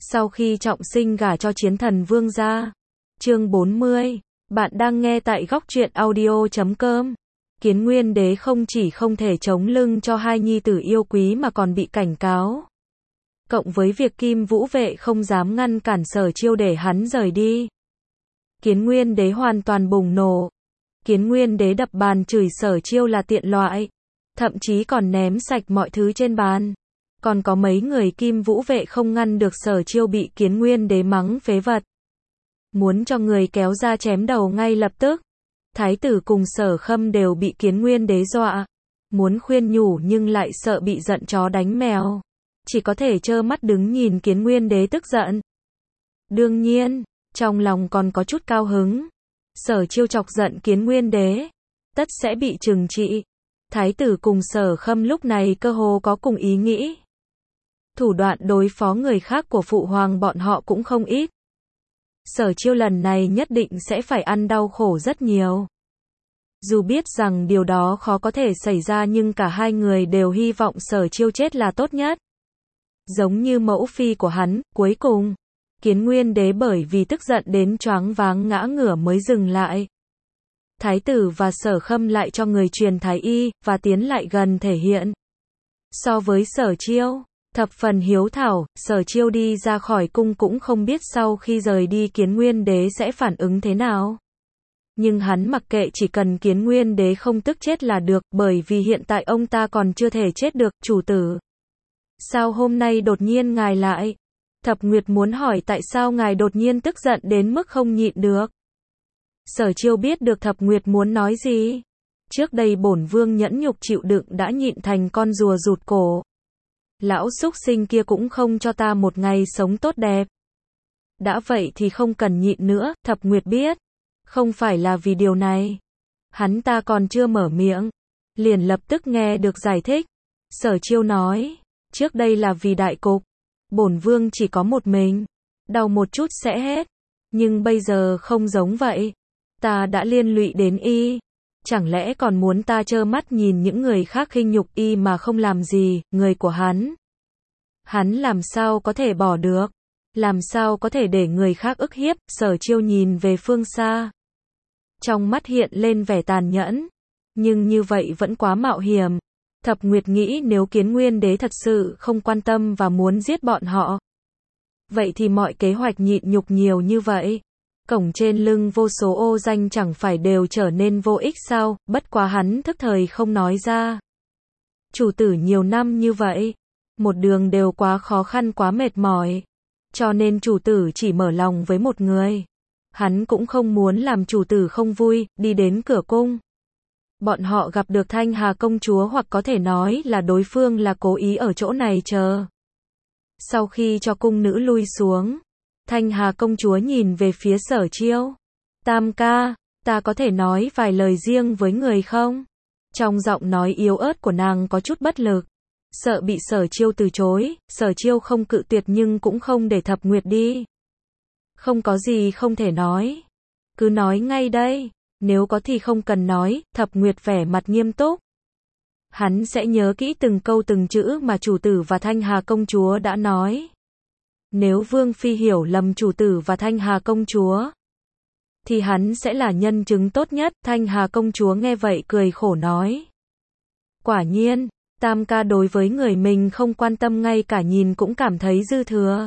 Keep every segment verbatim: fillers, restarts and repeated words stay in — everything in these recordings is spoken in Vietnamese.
Sau khi trọng sinh gả cho chiến thần vương gia. Chương bốn mươi. Bạn đang nghe tại góc truyện audio chấm com. Kiến Nguyên Đế không chỉ không thể chống lưng cho hai nhi tử yêu quý mà còn bị cảnh cáo. Cộng với việc Kim Vũ Vệ không dám ngăn cản Sở Chiêu để hắn rời đi. Kiến Nguyên Đế hoàn toàn bùng nổ. Kiến Nguyên Đế đập bàn chửi Sở Chiêu là tiện loại. Thậm chí còn ném sạch mọi thứ trên bàn. Còn có mấy người Kim Vũ Vệ không ngăn được Sở Chiêu bị Kiến Nguyên Đế mắng phế vật. Muốn cho người kéo ra chém đầu ngay lập tức. Thái tử cùng Sở Khâm đều bị Kiến Nguyên Đế dọa. Muốn khuyên nhủ nhưng lại sợ bị giận chó đánh mèo. Chỉ có thể trơ mắt đứng nhìn Kiến Nguyên Đế tức giận. Đương nhiên, trong lòng còn có chút cao hứng. Sở Chiêu chọc giận Kiến Nguyên Đế, tất sẽ bị trừng trị. Thái tử cùng Sở Khâm lúc này cơ hồ có cùng ý nghĩ. Thủ đoạn đối phó người khác của phụ hoàng bọn họ cũng không ít. Sở Chiêu lần này nhất định sẽ phải ăn đau khổ rất nhiều. Dù biết rằng điều đó khó có thể xảy ra nhưng cả hai người đều hy vọng Sở Chiêu chết là tốt nhất. Giống như mẫu phi của hắn, cuối cùng, Kiến Nguyên Đế bởi vì tức giận đến choáng váng ngã ngửa mới dừng lại. Thái tử và Sở Khâm lại cho người truyền thái y, và tiến lại gần thể hiện. So với Sở Chiêu, thập phần hiếu thảo, Sở Chiêu đi ra khỏi cung cũng không biết sau khi rời đi Kiến Nguyên Đế sẽ phản ứng thế nào. Nhưng hắn mặc kệ, chỉ cần Kiến Nguyên Đế không tức chết là được, bởi vì hiện tại ông ta còn chưa thể chết được, chủ tử. Sao hôm nay đột nhiên ngài lại? Thập Nguyệt muốn hỏi tại sao ngài đột nhiên tức giận đến mức không nhịn được. Sở Chiêu biết được Thập Nguyệt muốn nói gì. Trước đây bổn vương nhẫn nhục chịu đựng đã nhịn thành con rùa rụt cổ. Lão súc sinh kia cũng không cho ta một ngày sống tốt đẹp. Đã vậy thì không cần nhịn nữa, Thập Nguyệt biết. Không phải là vì điều này. Hắn ta còn chưa mở miệng. Liền lập tức nghe được giải thích. Sở Chiêu nói, trước đây là vì đại cục. Bổn vương chỉ có một mình. Đau một chút sẽ hết. Nhưng bây giờ không giống vậy. Ta đã liên lụy đến y. Chẳng lẽ còn muốn ta trơ mắt nhìn những người khác khinh nhục y mà không làm gì, người của hắn. Hắn làm sao có thể bỏ được. Làm sao có thể để người khác ức hiếp. Sở Chiêu nhìn về phương xa. Trong mắt hiện lên vẻ tàn nhẫn. Nhưng như vậy vẫn quá mạo hiểm. Thập Nguyệt nghĩ nếu Kiến Nguyên Đế thật sự không quan tâm và muốn giết bọn họ. Vậy thì mọi kế hoạch nhịn nhục nhiều như vậy. Cổng trên lưng vô số ô danh chẳng phải đều trở nên vô ích sao, bất quá hắn thức thời không nói ra. Chủ tử nhiều năm như vậy. Một đường đều quá khó khăn quá mệt mỏi. Cho nên chủ tử chỉ mở lòng với một người. Hắn cũng không muốn làm chủ tử không vui, đi đến cửa cung. Bọn họ gặp được Thanh Hà công chúa hoặc có thể nói là đối phương là cố ý ở chỗ này chờ. Sau khi cho cung nữ lui xuống, Thanh Hà công chúa nhìn về phía Sở Chiêu. Tam ca, ta có thể nói vài lời riêng với người không? Trong giọng nói yếu ớt của nàng có chút bất lực. Sợ bị Sở Chiêu từ chối, Sở Chiêu không cự tuyệt nhưng cũng không để Thập Nguyệt đi. Không có gì không thể nói. Cứ nói ngay đây. Nếu có thì không cần nói, Thập Nguyệt vẻ mặt nghiêm túc. Hắn sẽ nhớ kỹ từng câu từng chữ mà chủ tử và Thanh Hà công chúa đã nói. Nếu Vương Phi hiểu lầm chủ tử và Thanh Hà công chúa, thì hắn sẽ là nhân chứng tốt nhất. Thanh Hà công chúa nghe vậy cười khổ nói. Quả nhiên, Tam ca đối với người mình không quan tâm ngay cả nhìn cũng cảm thấy dư thừa.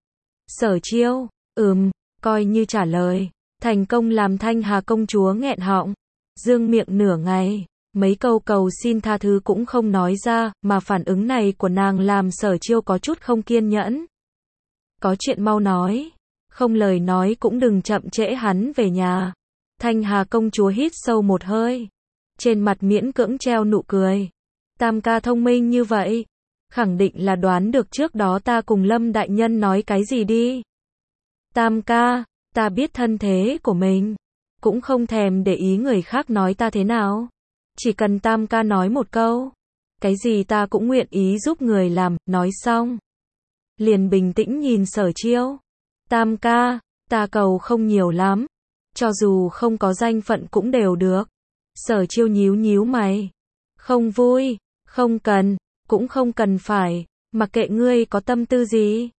Sở Chiêu, ừm, coi như trả lời. Thành công làm Thanh Hà công chúa nghẹn họng, dương miệng nửa ngày, mấy câu cầu xin tha thứ cũng không nói ra, mà phản ứng này của nàng làm Sở Chiêu có chút không kiên nhẫn. Có chuyện mau nói, không lời nói cũng đừng chậm trễ hắn về nhà. Thanh Hà công chúa hít sâu một hơi, trên mặt miễn cưỡng treo nụ cười. Tam ca thông minh như vậy, khẳng định là đoán được trước đó ta cùng Lâm đại nhân nói cái gì đi. Tam ca, ta biết thân thế của mình, cũng không thèm để ý người khác nói ta thế nào. Chỉ cần Tam ca nói một câu, cái gì ta cũng nguyện ý giúp người làm. Nói xong, liền bình tĩnh nhìn Sở Chiêu. Tam ca, ta cầu không nhiều lắm, cho dù không có danh phận cũng đều được. Sở Chiêu nhíu nhíu mày. Không vui, không cần, cũng không cần phải, mặc kệ ngươi có tâm tư gì.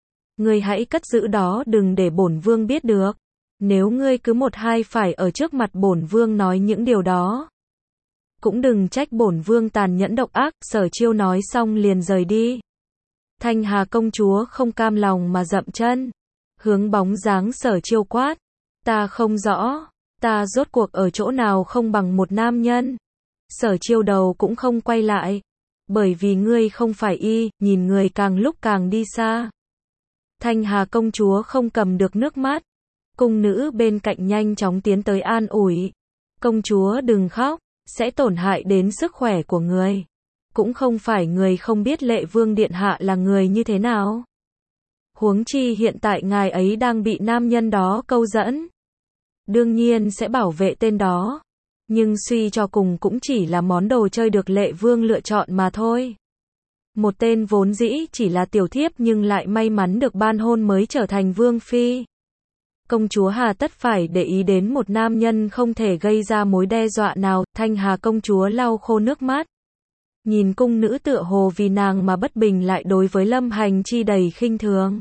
ngươi hãy cất giữ đó đừng để bổn vương biết được. Nếu ngươi cứ một hai phải ở trước mặt bổn vương nói những điều đó. Cũng đừng trách bổn vương tàn nhẫn độc ác, Sở Chiêu nói xong liền rời đi. Thanh Hà công chúa không cam lòng mà dậm chân. Hướng bóng dáng Sở Chiêu quát. Ta không rõ, ta rốt cuộc ở chỗ nào không bằng một nam nhân. Sở Chiêu đầu cũng không quay lại. Bởi vì ngươi không phải y, nhìn người càng lúc càng đi xa. Thanh Hà công chúa không cầm được nước mắt. Cung nữ bên cạnh nhanh chóng tiến tới an ủi. Công chúa đừng khóc, sẽ tổn hại đến sức khỏe của người. Cũng không phải người không biết Lệ Vương Điện Hạ là người như thế nào. Huống chi hiện tại ngài ấy đang bị nam nhân đó câu dẫn. Đương nhiên sẽ bảo vệ tên đó. Nhưng suy cho cùng cũng chỉ là món đồ chơi được Lệ Vương lựa chọn mà thôi. Một tên vốn dĩ chỉ là tiểu thiếp nhưng lại may mắn được ban hôn mới trở thành vương phi. Công chúa hà tất phải để ý đến một nam nhân không thể gây ra mối đe dọa nào. Thanh Hà công chúa lau khô nước mắt. Nhìn cung nữ tựa hồ vì nàng mà bất bình lại đối với Lâm Hành Chi đầy khinh thường.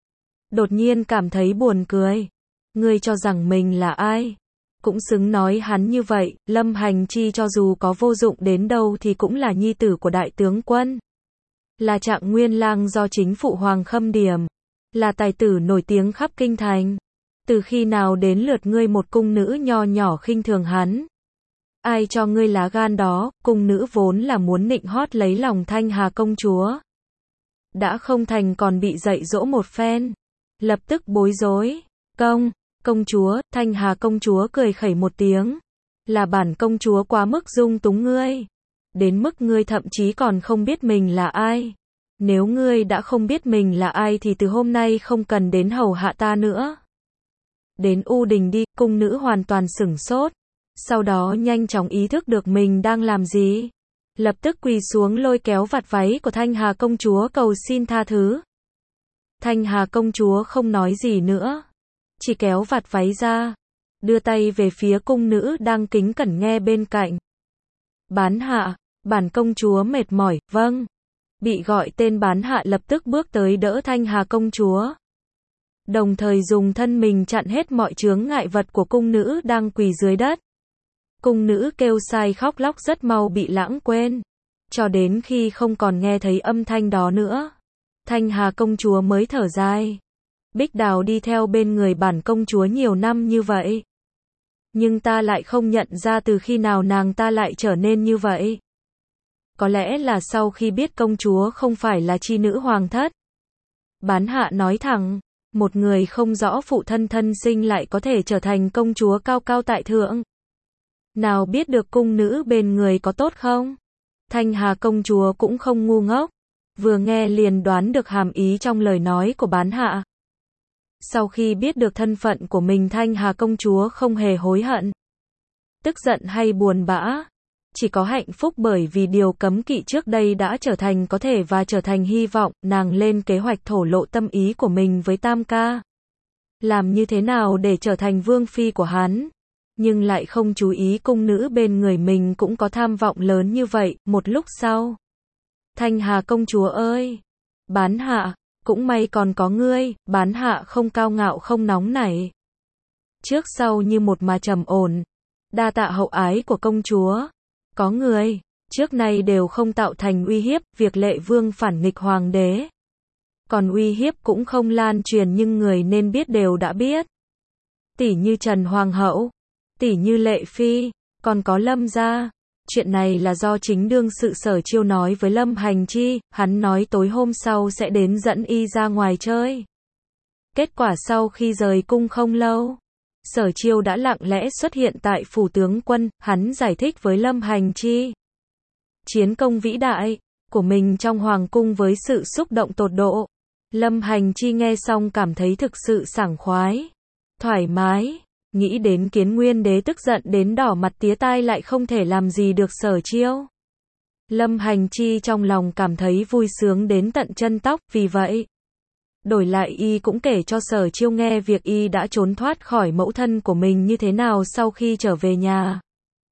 Đột nhiên cảm thấy buồn cười. Ngươi cho rằng mình là ai? Cũng xứng nói hắn như vậy. Lâm Hành Chi cho dù có vô dụng đến đâu thì cũng là nhi tử của đại tướng quân. Là Trạng Nguyên Lang do chính phụ Hoàng khâm điểm. Là tài tử nổi tiếng khắp kinh thành. Từ khi nào đến lượt ngươi một cung nữ nho nhỏ khinh thường hắn? Ai cho ngươi lá gan đó? Cung nữ vốn là muốn nịnh hót lấy lòng Thanh Hà công chúa. Đã không thành còn bị dạy dỗ một phen. Lập tức bối rối. Công, công chúa, Thanh Hà công chúa cười khẩy một tiếng. Là bản công chúa quá mức dung túng ngươi. Đến mức ngươi thậm chí còn không biết mình là ai. Nếu ngươi đã không biết mình là ai thì từ hôm nay không cần đến hầu hạ ta nữa. Đến U Đình đi, cung nữ hoàn toàn sửng sốt. Sau đó nhanh chóng ý thức được mình đang làm gì. Lập tức quỳ xuống lôi kéo vạt váy của Thanh Hà công chúa cầu xin tha thứ. Thanh Hà công chúa không nói gì nữa. Chỉ kéo vạt váy ra. Đưa tay về phía cung nữ đang kính cẩn nghe bên cạnh. Bán hạ, bản công chúa mệt mỏi, vâng. Bị gọi tên bán hạ lập tức bước tới đỡ Thanh Hà công chúa. Đồng thời dùng thân mình chặn hết mọi chướng ngại vật của cung nữ đang quỳ dưới đất. Cung nữ kêu sai khóc lóc rất mau bị lãng quên. Cho đến khi không còn nghe thấy âm thanh đó nữa. Thanh Hà công chúa mới thở dài. Bích Đào đi theo bên người bản công chúa nhiều năm như vậy. Nhưng ta lại không nhận ra từ khi nào nàng ta lại trở nên như vậy. Có lẽ là sau khi biết công chúa không phải là chi nữ hoàng thất. Bán hạ nói thẳng. Một người không rõ phụ thân thân sinh lại có thể trở thành công chúa cao cao tại thượng. Nào biết được cung nữ bên người có tốt không? Thanh Hà công chúa cũng không ngu ngốc. Vừa nghe liền đoán được hàm ý trong lời nói của bán hạ. Sau khi biết được thân phận của mình Thanh Hà công chúa không hề hối hận. Tức giận hay buồn bã. Chỉ có hạnh phúc bởi vì điều cấm kỵ trước đây đã trở thành có thể và trở thành hy vọng. Nàng lên kế hoạch thổ lộ tâm ý của mình với Tam ca. Làm như thế nào để trở thành vương phi của hắn. Nhưng lại không chú ý cung nữ bên người mình cũng có tham vọng lớn như vậy. Một lúc sau. Thanh Hà công chúa ơi! Bán hạ, cũng may còn có ngươi. Bán hạ không cao ngạo không nóng nảy. Trước sau như một mà trầm ổn. Đa tạ hậu ái của công chúa. Có người, trước nay đều không tạo thành uy hiếp, việc Lệ Vương phản nghịch hoàng đế. Còn uy hiếp cũng không lan truyền nhưng người nên biết đều đã biết. Tỷ như Trần Hoàng hậu, tỷ như Lệ Phi, còn có Lâm gia. Chuyện này là do chính đương sự Sở Chiêu nói với Lâm Hành Chi, hắn nói tối hôm sau sẽ đến dẫn y ra ngoài chơi. Kết quả sau khi rời cung không lâu. Sở Chiêu đã lặng lẽ xuất hiện tại phủ tướng quân, hắn giải thích với Lâm Hành Chi. Chiến công vĩ đại của mình trong hoàng cung với sự xúc động tột độ. Lâm Hành Chi nghe xong cảm thấy thực sự sảng khoái, thoải mái, nghĩ đến Kiến Nguyên đế tức giận đến đỏ mặt tía tai lại không thể làm gì được Sở Chiêu. Lâm Hành Chi trong lòng cảm thấy vui sướng đến tận chân tóc, vì vậy đổi lại y cũng kể cho Sở Chiêu nghe việc y đã trốn thoát khỏi mẫu thân của mình như thế nào sau khi trở về nhà.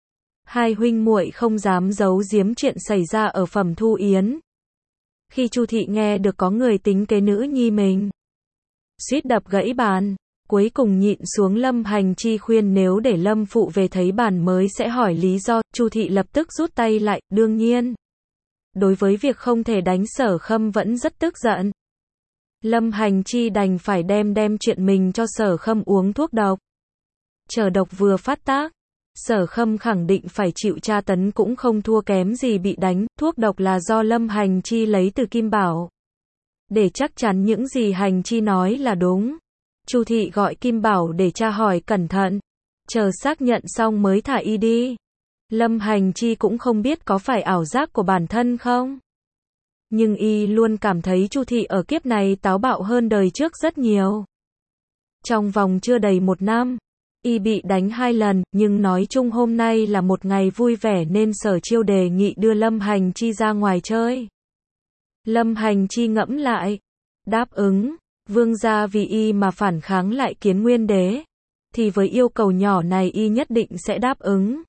Hai huynh muội không dám giấu giếm chuyện xảy ra ở Phẩm Thu Yến. Khi Chu thị nghe được có người tính kế nữ nhi mình, suýt đập gãy bàn. Cuối cùng nhịn xuống, Lâm Hành Chi khuyên nếu để Lâm phụ về thấy bàn mới sẽ hỏi lý do, Chu thị lập tức rút tay lại, đương nhiên. Đối với việc không thể đánh Sở Khâm vẫn rất tức giận. Lâm Hành Chi đành phải đem đem chuyện mình cho Sở Khâm uống thuốc độc. Chờ độc vừa phát tác, Sở Khâm khẳng định phải chịu tra tấn cũng không thua kém gì bị đánh, thuốc độc là do Lâm Hành Chi lấy từ Kim Bảo. Để chắc chắn những gì Hành Chi nói là đúng, Chu thị gọi Kim Bảo để tra hỏi cẩn thận, chờ xác nhận xong mới thả y đi. Lâm Hành Chi cũng không biết có phải ảo giác của bản thân không, nhưng y luôn cảm thấy Chu thị ở kiếp này táo bạo hơn đời trước rất nhiều. Trong vòng chưa đầy một năm, y bị đánh hai lần, nhưng nói chung hôm nay là một ngày vui vẻ nên Sở Chiêu đề nghị đưa Lâm Hành Chi ra ngoài chơi. Lâm Hành Chi ngẫm lại, đáp ứng. Vương gia vì y mà phản kháng lại Kiến Nguyên đế, thì với yêu cầu nhỏ này y nhất định sẽ đáp ứng.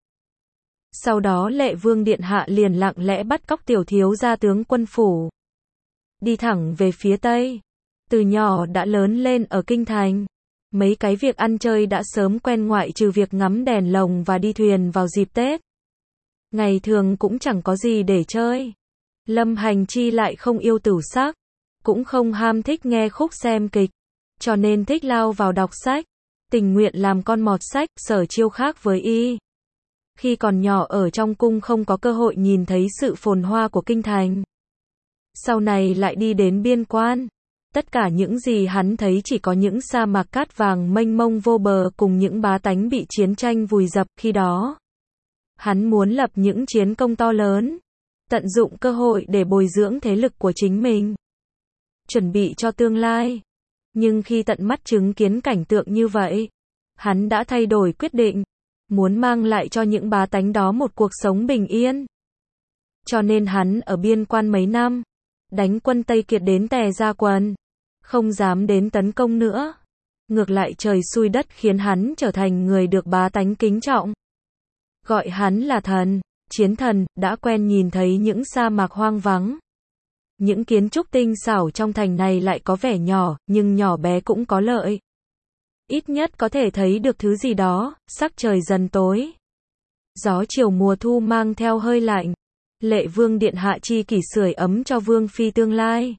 Sau đó Lệ Vương điện hạ liền lặng lẽ bắt cóc tiểu thiếu gia tướng quân phủ, đi thẳng về phía Tây. Từ nhỏ đã lớn lên ở kinh thành, mấy cái việc ăn chơi đã sớm quen ngoại trừ việc ngắm đèn lồng và đi thuyền vào dịp Tết. Ngày thường cũng chẳng có gì để chơi. Lâm Hành Chi lại không yêu tửu sắc, cũng không ham thích nghe khúc xem kịch, cho nên thích lao vào đọc sách, tình nguyện làm con mọt sách. Sở Chiêu khác với y. Khi còn nhỏ ở trong cung không có cơ hội nhìn thấy sự phồn hoa của kinh thành. Sau này lại đi đến biên quan. Tất cả những gì hắn thấy chỉ có những sa mạc cát vàng mênh mông vô bờ cùng những bá tánh bị chiến tranh vùi dập. Khi đó, hắn muốn lập những chiến công to lớn, tận dụng cơ hội để bồi dưỡng thế lực của chính mình, chuẩn bị cho tương lai. Nhưng khi tận mắt chứng kiến cảnh tượng như vậy, hắn đã thay đổi quyết định, muốn mang lại cho những bá tánh đó một cuộc sống bình yên. Cho nên hắn ở biên quan mấy năm, đánh quân Tây Kiệt đến tè ra quần, không dám đến tấn công nữa. Ngược lại trời xui đất khiến hắn trở thành người được bá tánh kính trọng. Gọi hắn là thần, chiến thần, đã quen nhìn thấy những sa mạc hoang vắng. Những kiến trúc tinh xảo trong thành này lại có vẻ nhỏ, nhưng nhỏ bé cũng có lợi. Ít nhất có thể thấy được thứ gì đó. Sắc trời dần tối, gió chiều mùa thu mang theo hơi lạnh. Lệ Vương điện hạ chi kỷ sưởi ấm cho Vương phi tương lai.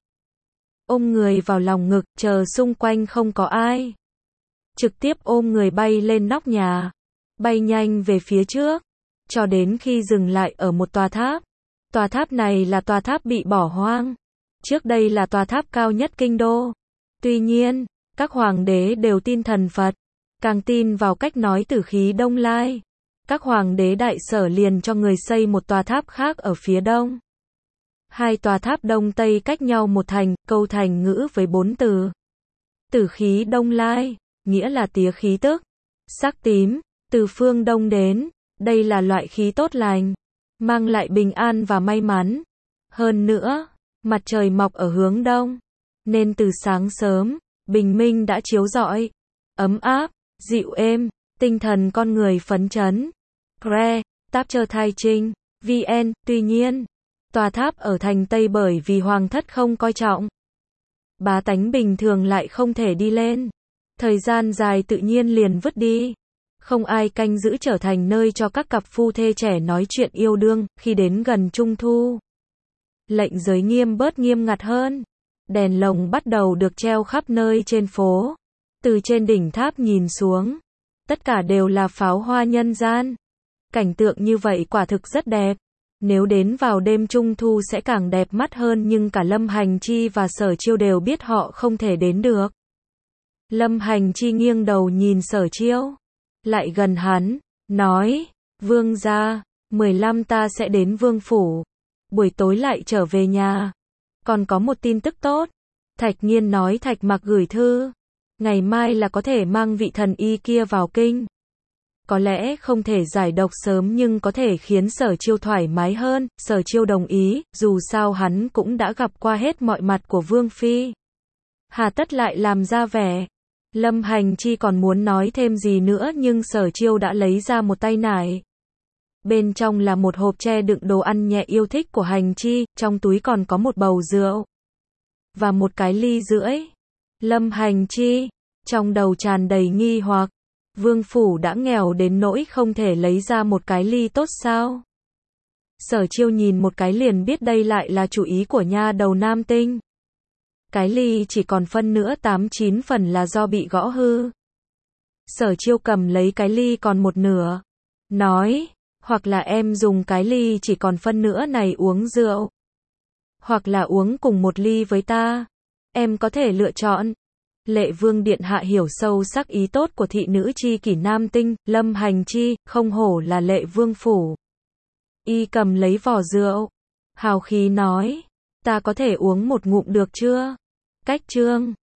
Ôm người vào lòng ngực, chờ xung quanh không có ai, trực tiếp ôm người bay lên nóc nhà, bay nhanh về phía trước, cho đến khi dừng lại ở một tòa tháp. Tòa tháp này là tòa tháp bị bỏ hoang. Trước đây là tòa tháp cao nhất kinh đô. Tuy nhiên, các hoàng đế đều tin thần Phật, càng tin vào cách nói Tử Khí Đông Lai. Các hoàng đế đại Sở liền cho người xây một tòa tháp khác ở phía đông. Hai tòa tháp đông tây cách nhau một thành, câu thành ngữ với bốn từ. Tử Khí Đông Lai, nghĩa là tía khí tức, sắc tím, từ phương đông đến. Đây là loại khí tốt lành, mang lại bình an và may mắn. Hơn nữa, mặt trời mọc ở hướng đông, nên từ sáng sớm, bình minh đã chiếu rọi, ấm áp, dịu êm, tinh thần con người phấn chấn. Cre, Táp Chơ Thai Trinh, vê en. Tuy nhiên, tòa tháp ở thành Tây bởi vì hoàng thất không coi trọng, bá tánh bình thường lại không thể đi lên. Thời gian dài tự nhiên liền vứt đi. Không ai canh giữ, trở thành nơi cho các cặp phu thê trẻ nói chuyện yêu đương. Khi đến gần Trung Thu, lệnh giới nghiêm bớt nghiêm ngặt hơn. Đèn lồng bắt đầu được treo khắp nơi trên phố. Từ trên đỉnh tháp nhìn xuống, tất cả đều là pháo hoa nhân gian. Cảnh tượng như vậy quả thực rất đẹp. Nếu đến vào đêm Trung Thu sẽ càng đẹp mắt hơn, nhưng cả Lâm Hành Chi và Sở Chiêu đều biết họ không thể đến được. Lâm Hành Chi nghiêng đầu nhìn Sở Chiêu, lại gần hắn, nói, Vương gia, mười lăm ta sẽ đến Vương phủ, buổi tối lại trở về nhà. Còn có một tin tức tốt. Thạch Nghiên nói Thạch Mặc gửi thư, ngày mai là có thể mang vị thần y kia vào kinh. Có lẽ không thể giải độc sớm nhưng có thể khiến Sở Chiêu thoải mái hơn. Sở Chiêu đồng ý, dù sao hắn cũng đã gặp qua hết mọi mặt của Vương phi, hà tất lại làm ra vẻ. Lâm Hành Chi còn muốn nói thêm gì nữa nhưng Sở Chiêu đã lấy ra một tay nải. Bên trong là một hộp tre đựng đồ ăn nhẹ yêu thích của Hành Chi, trong túi còn có một bầu rượu và một cái ly rưỡi. Lâm Hành Chi, trong đầu tràn đầy nghi hoặc, Vương phủ đã nghèo đến nỗi không thể lấy ra một cái ly tốt sao? Sở Chiêu nhìn một cái liền biết đây lại là chủ ý của nha đầu Nam Tinh. Cái ly chỉ còn phân nữa tám chín phần là do bị gõ hư. Sở Chiêu cầm lấy cái ly còn một nửa, nói, hoặc là em dùng cái ly chỉ còn phân nữa này uống rượu, hoặc là uống cùng một ly với ta. Em có thể lựa chọn. Lệ Vương điện hạ hiểu sâu sắc ý tốt của thị nữ chi kỷ Nam Tinh, Lâm Hành Chi, không hổ là Lệ Vương phủ. Y cầm lấy vỏ rượu, hào khí nói, ta có thể uống một ngụm được chưa? Cách chương